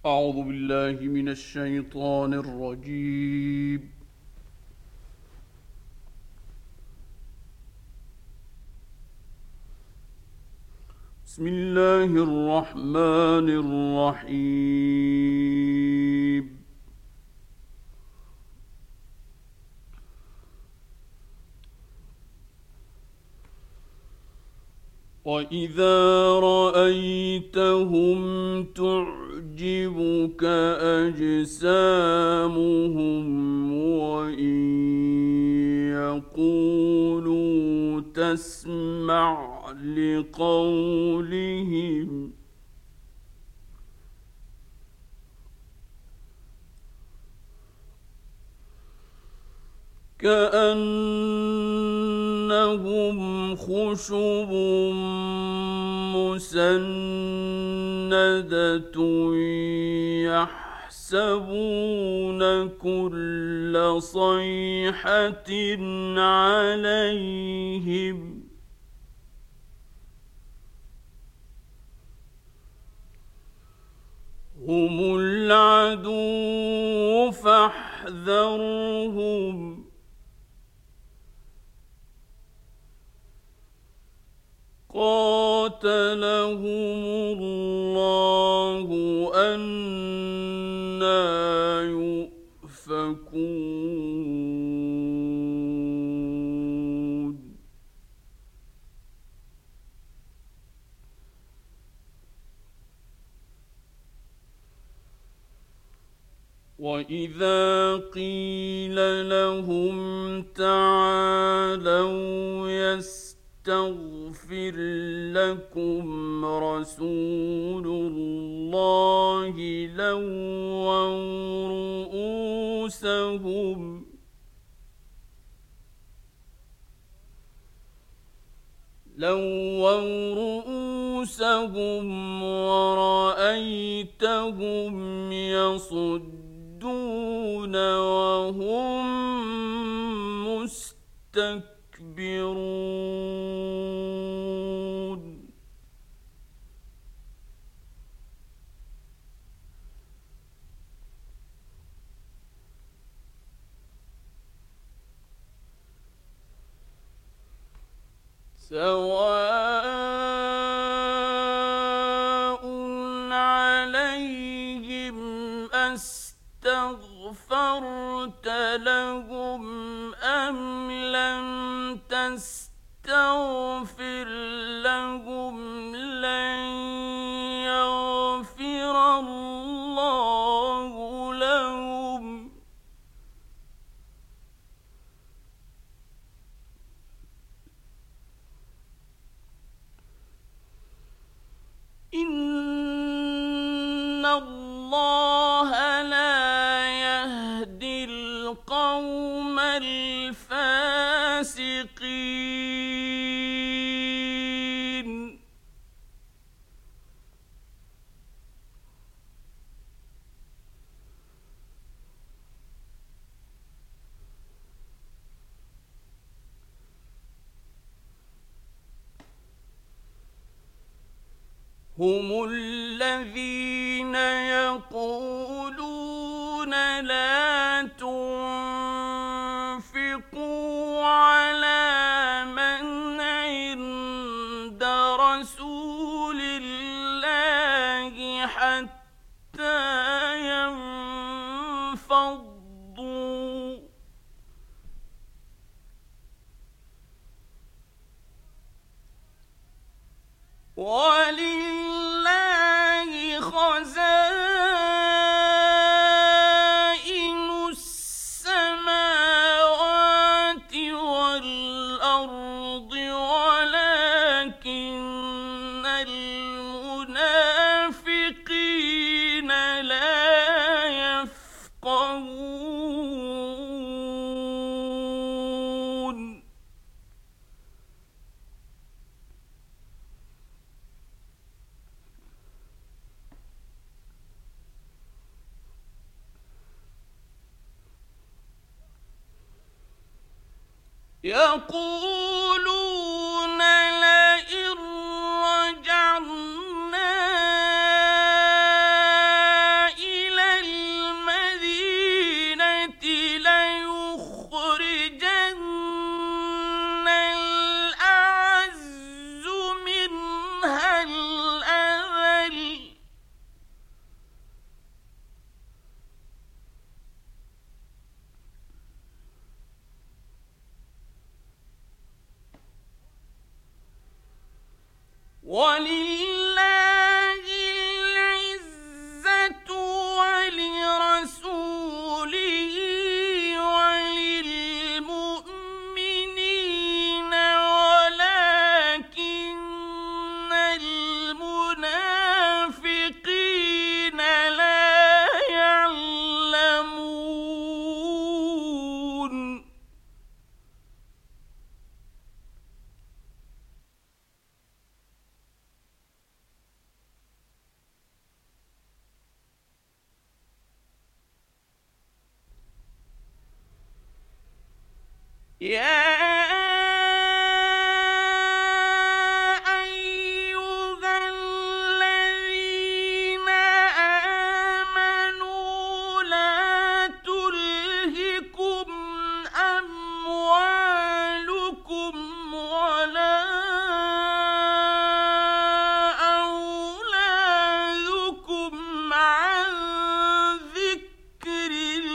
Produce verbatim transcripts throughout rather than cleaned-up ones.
أعوذ بالله من الشيطان الرجيم. بسم الله الرحمن الرحيم. وإذا رأيتهم تعجبك أجسامهم وإن يقولوا تسمع لقولهم كأنهم خشب مسندة يحسبون كل صيحة عليهم هم العدو فاحذرهم قاتلهم الله أنى يؤفكون. وإذا قيل لهم تعالوا يستغفر لكم رسول الله لووا رؤوسهم لووا رؤوسهم ورأيتهم يصدون وهم مستكبرون. سواء عليهم أستغفرت لهم أم لم تستغفر لهم لن يغفر الله لهم إن الله لا يهدي القوم الفاسقين. هم الذين يقولون لا تنفقوا على من عند رسول الله حتى ينفضوا ولله خزائن السماوات والأرض ولكن المنافقين لا يفقهون. يقولون لئن رجعنا وَلِلَّهِ الْعِزَّةُ وَلِرَسُولِهِ وَلِلْمُؤْمِنِينَ وَلَٰكِنَّ الْمُنَافِقِينَ لَا يَعْلَمُونَ. يَا أَيُّهَا الَّذِينَ آمَنُوا لَا تُلْهِكُمْ أَمْوَالُكُمْ وَلَا أَوْلَادُكُمْ عَن ذِكْرِ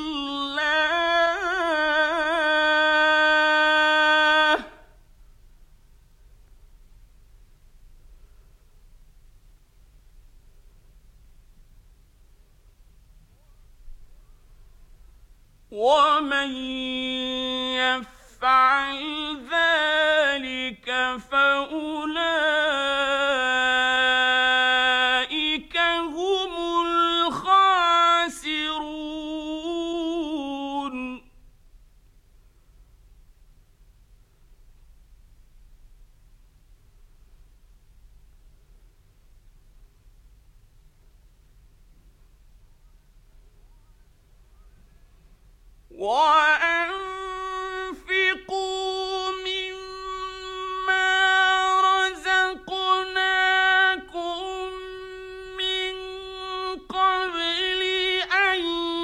اللَّهِ وَمَن يَفْعَلْ ذَلِكَ فَأُولَٰئِكَ هُمُ الْخَاسِرُونَ. وَأَنفِقُوا مِمَّا رَزَقْنَاكُم مِّن قَبْلِ أَن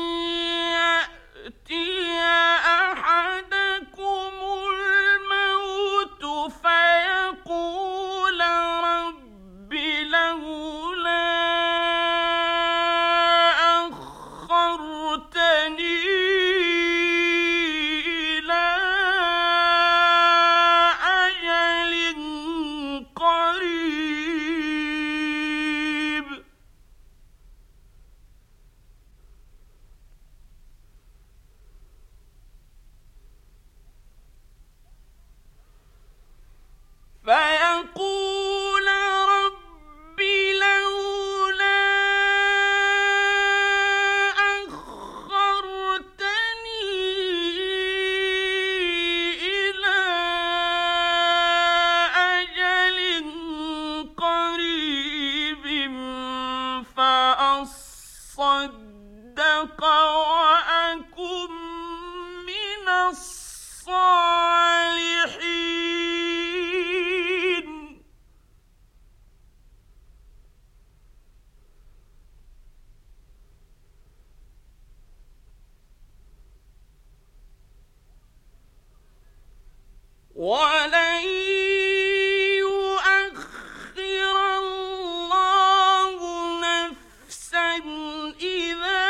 يَأْتِيَ أَحَدَكُمُ الْمَوْتُ فَيَقُولَ رَبِّ لَوْلَا أَخَّرْتَنِي إِلَىٰ أَجَلٍ قَرِيبٍ فَيَقُولَ رَبِّ لَوْلَا أَخَّرْتَنِي إِلَىٰ أَجَلٍ قَرِيبٍ فَأَصَّدَّقَ وَأَكُن مِّنَ الصَّالِحِينَ. وَلَن يُؤَخِّرَ اللَّهُ نَفْسًا إِذَا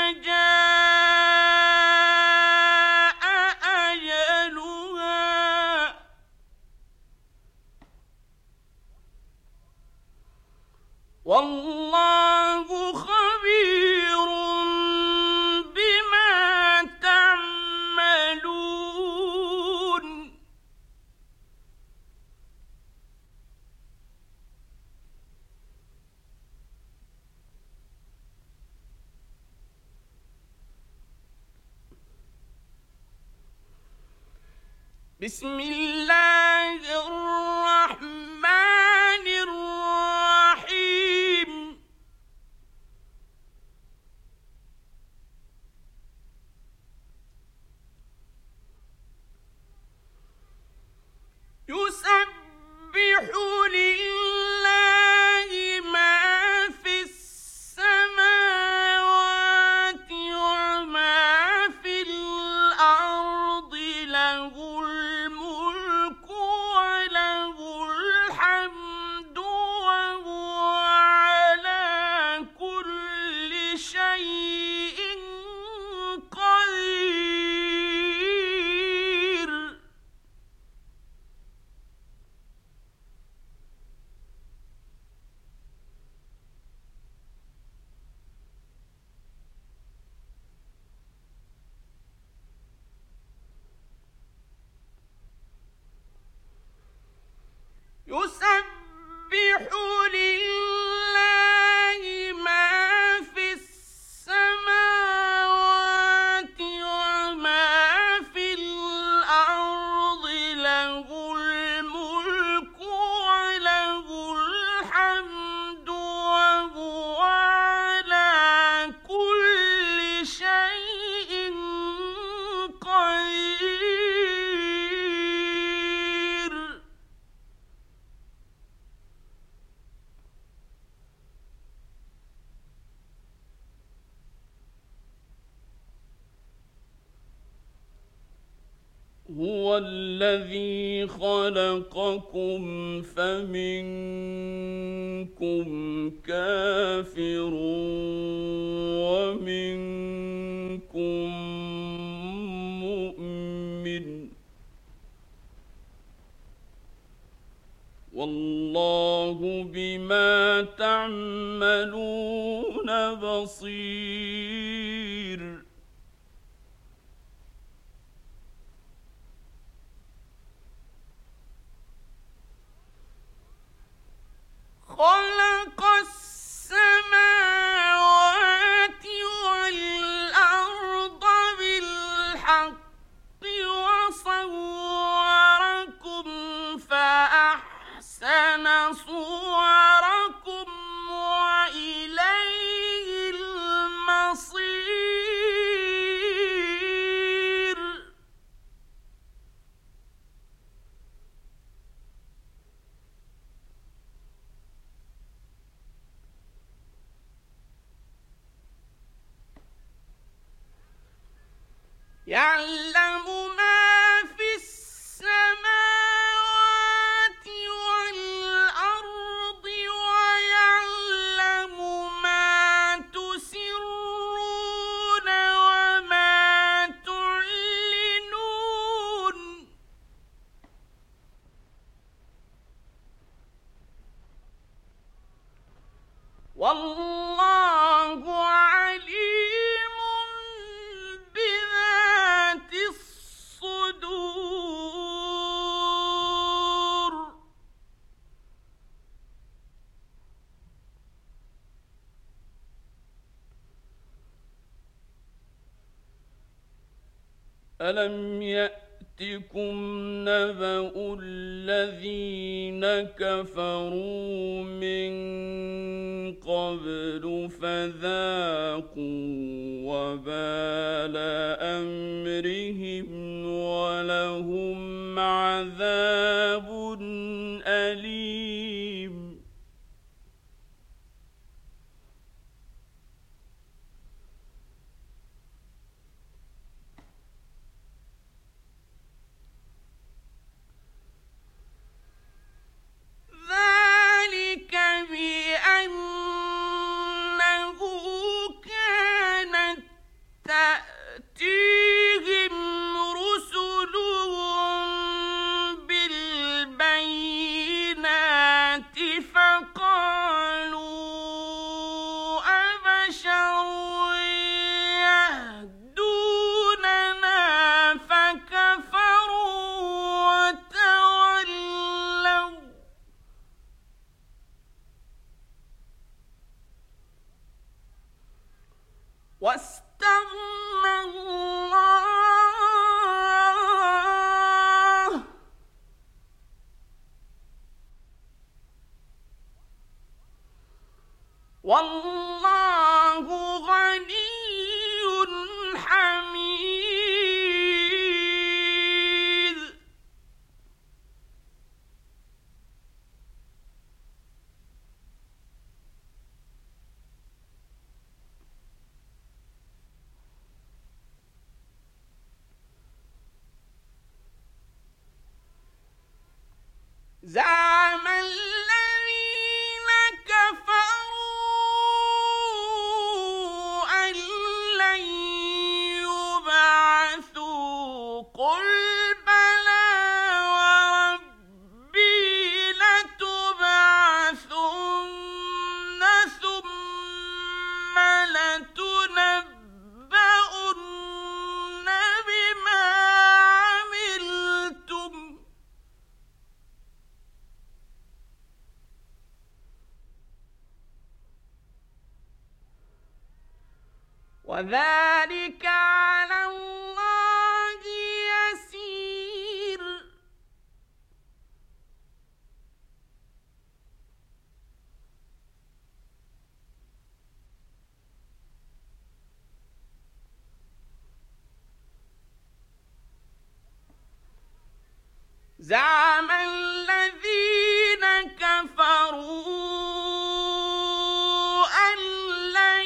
جَاءَ أَجَلُهَا وَاللَّهُ خَبِيرٌ بِمَا تَعْمَلُونَ. بسم الله الرحمن الرحيم. يُسَبِّحُ لِلَّهِ مَا فِي السَّمَاوَاتِ وَمَا فِي الْأَرْضِ ۖ لَهُ الْمُلْكُ الذي خلقكم فمنكم كافر ومنكم مؤمن والله بما تعملون بصير. خلق السماوات والأرض بالحق وصوركم فأحسن صوركم وإليه المصير. يعلم ما في السماوات والأرض ويعلم ما تسرون وما تعلنون والله عليم بذات الصدور. ألم يأتكم نبأ الذين كفروا من قبل فذاقوا وبال أمرهم ولهم عذاب أليم. ذلك بأنه كانت تأتيهم رسلهم بالبينات فقالوا أبشر يهدوننا فكفروا وتولوا واستغنى الله والله غني حميد. زعم الذين كفروا أن لن يبعثوا قل بلى وربي لتبعثن ثم لتنبؤن بما عملتم وذلك على الله يسير. زعم الذين كفروا أن لن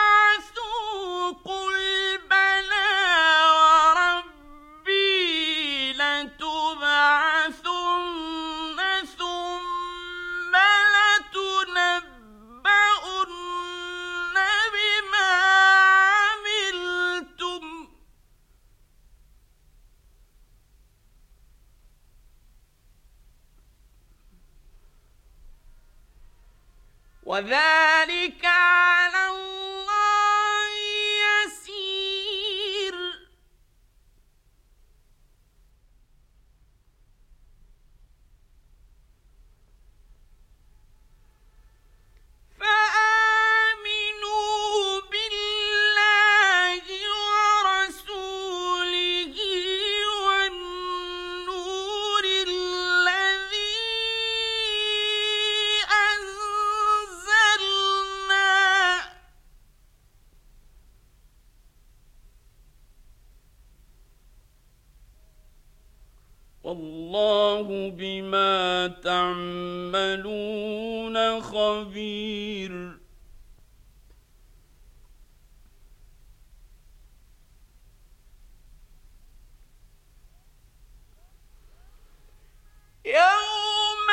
يبعثوا قل بلى وربي وذلك على الله يسير فآمنوا بالله ورسوله والنور الذي أنزلنا والله بما تعملون خبير يوم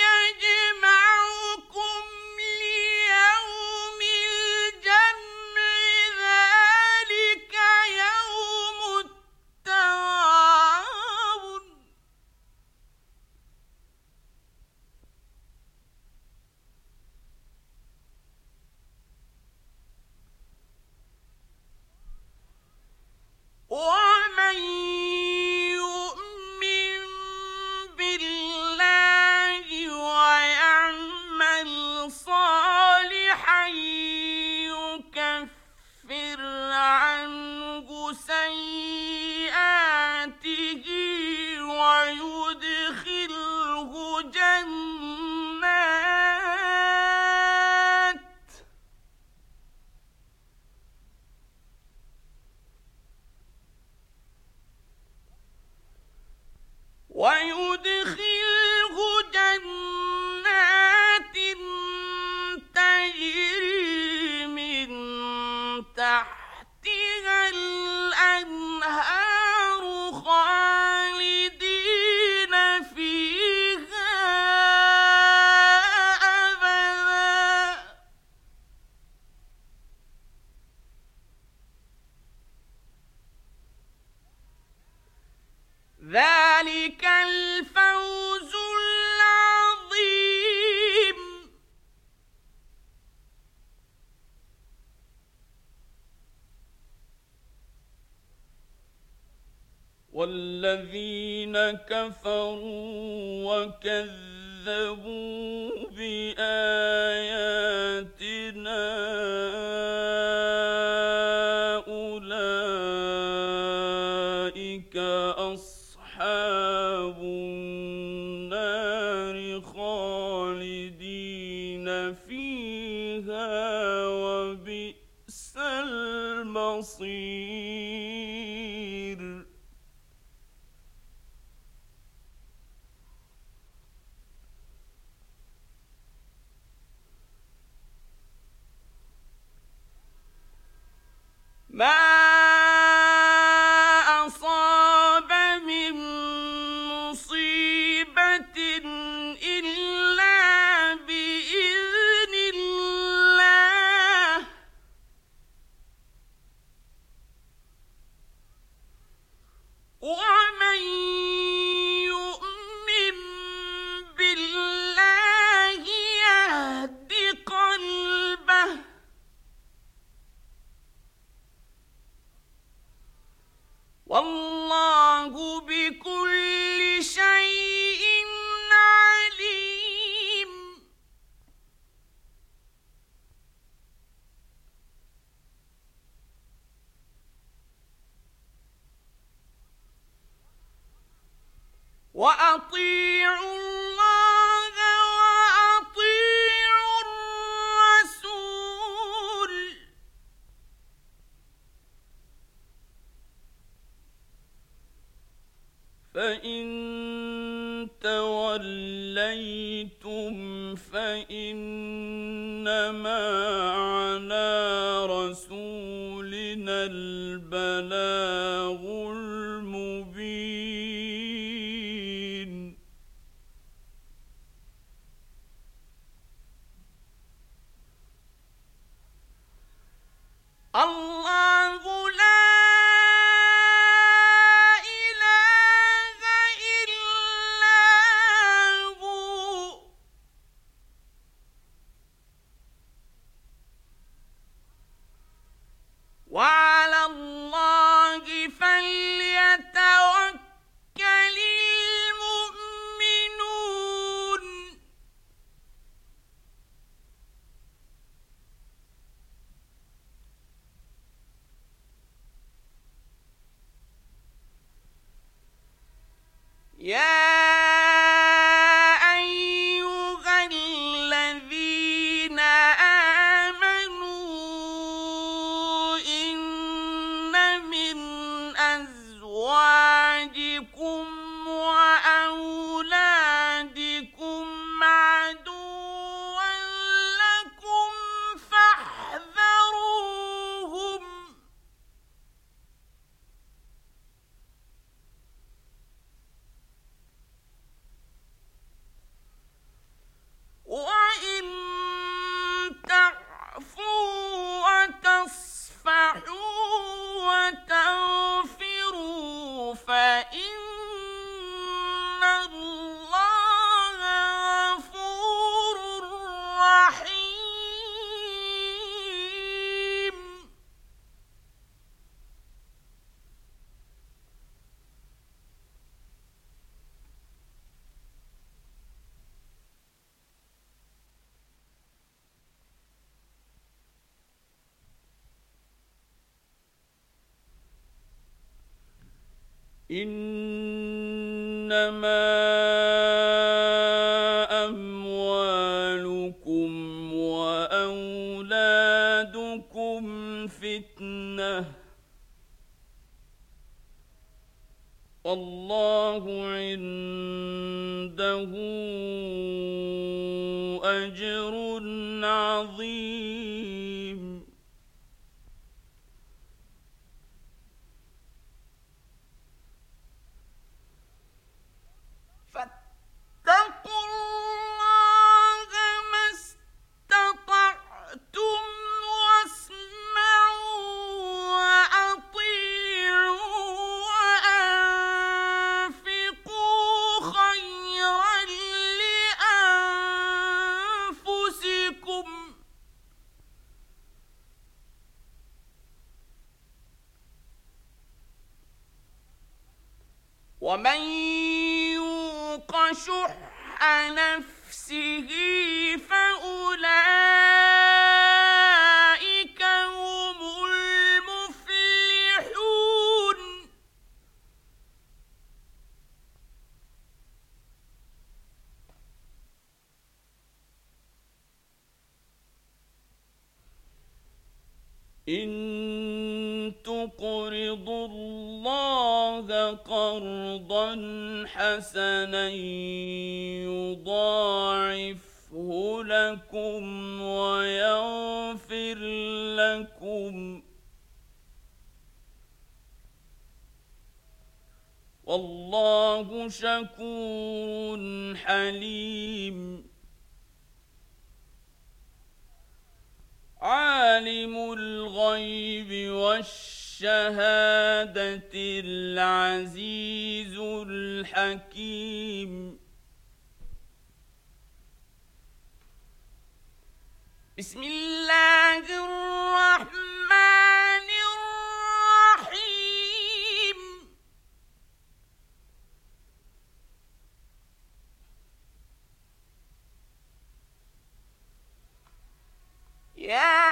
يجمعكم ليوم الجمع ذلك يوم التغابن ومن يؤمن بالله ويعمل صالحا يكفر عنه سيئاته ويدخله جنات ويدخله جنات تجري من تحتها الأنهار خالدين فيها أبدا ذلك الفوز العظيم والذين كفروا وكذبوا بآياتنا أولئك أصحاب النار خالدين فيها وبئس المصير ما أصاب من مصيبة إلا بإذن الله ومن يؤمن بالله يهد قلبه والله بكل شيء عليم وأطيعوا الله وأطيعوا الرسول فإن توليتم فإنما على رسولنا البلاغ المبين الله لا إنما أموالكم وأولادكم فتنة والله عنده أجر عظيم. فاتقوا الله ما استطعتم واسمعوا وأطيعوا وأنفقوا خيرا لأنفسكم ومن يوق شح نفسه فأولئك هم المفلحون. إن تقرضوا الله قرضا حسنا يضاعفه لكم ويغفر لكم والله شكور حليم. عالم الغيب والشهادة العزيز الحكيم. بسم الله الرحمن الرحيم. يا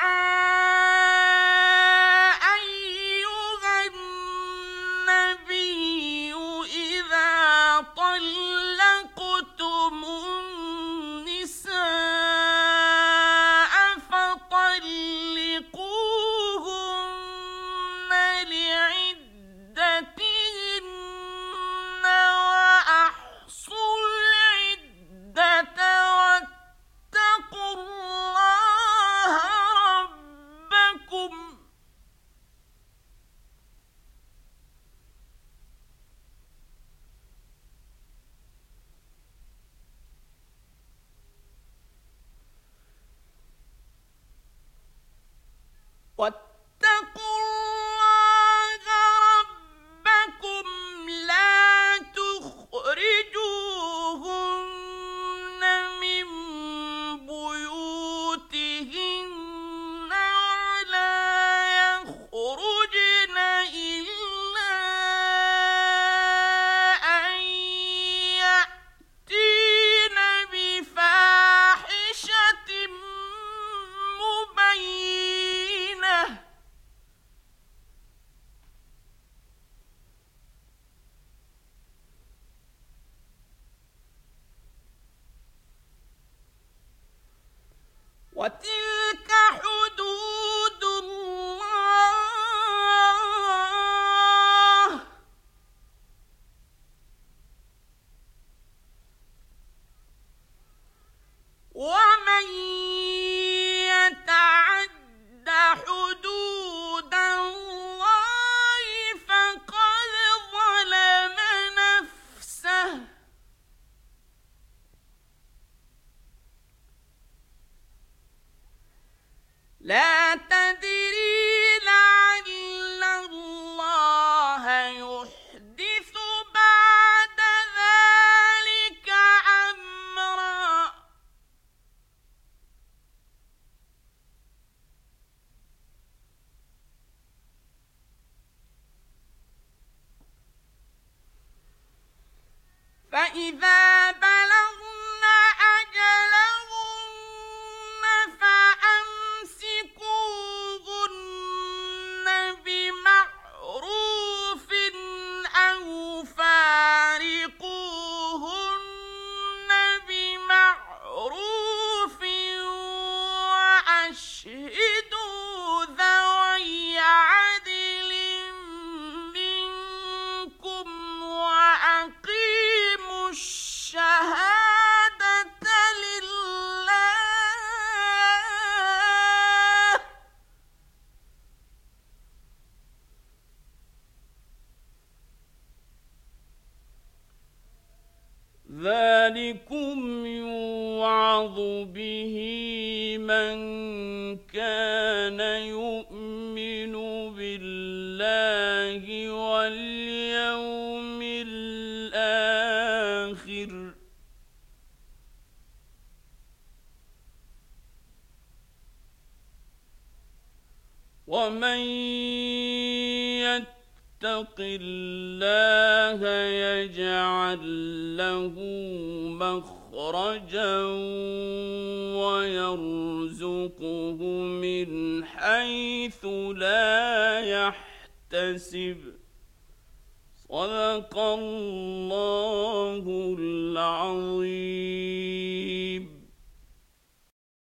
أيها النبي إذا طلقتم النساء فطلقوهن لعدتهن وأحصوا العدة واتقوا الله ربكم واتقوا الله ربكم لا تخرجوهن من بيوتهن ولا يخرجن إلا أن يأتين بفاحشة مبينة وتلك حدود الله ومن يتعد حدود الله فقد ظلم نفسه لا تدري لعل الله يحدث بعد ذلك أمرا. فإذا بلغن أجلهن فأمسكوهن بمعروف أو أشهدوا ذوي عدل منكم وأقيموا الشهادة لله ذلكم يوعظ به من كان يؤمن بالله واليوم الآخر ومن يتق الله يجعل له مخرجا ويرزقه من حيث لا يحتسب صدق الله العظيم.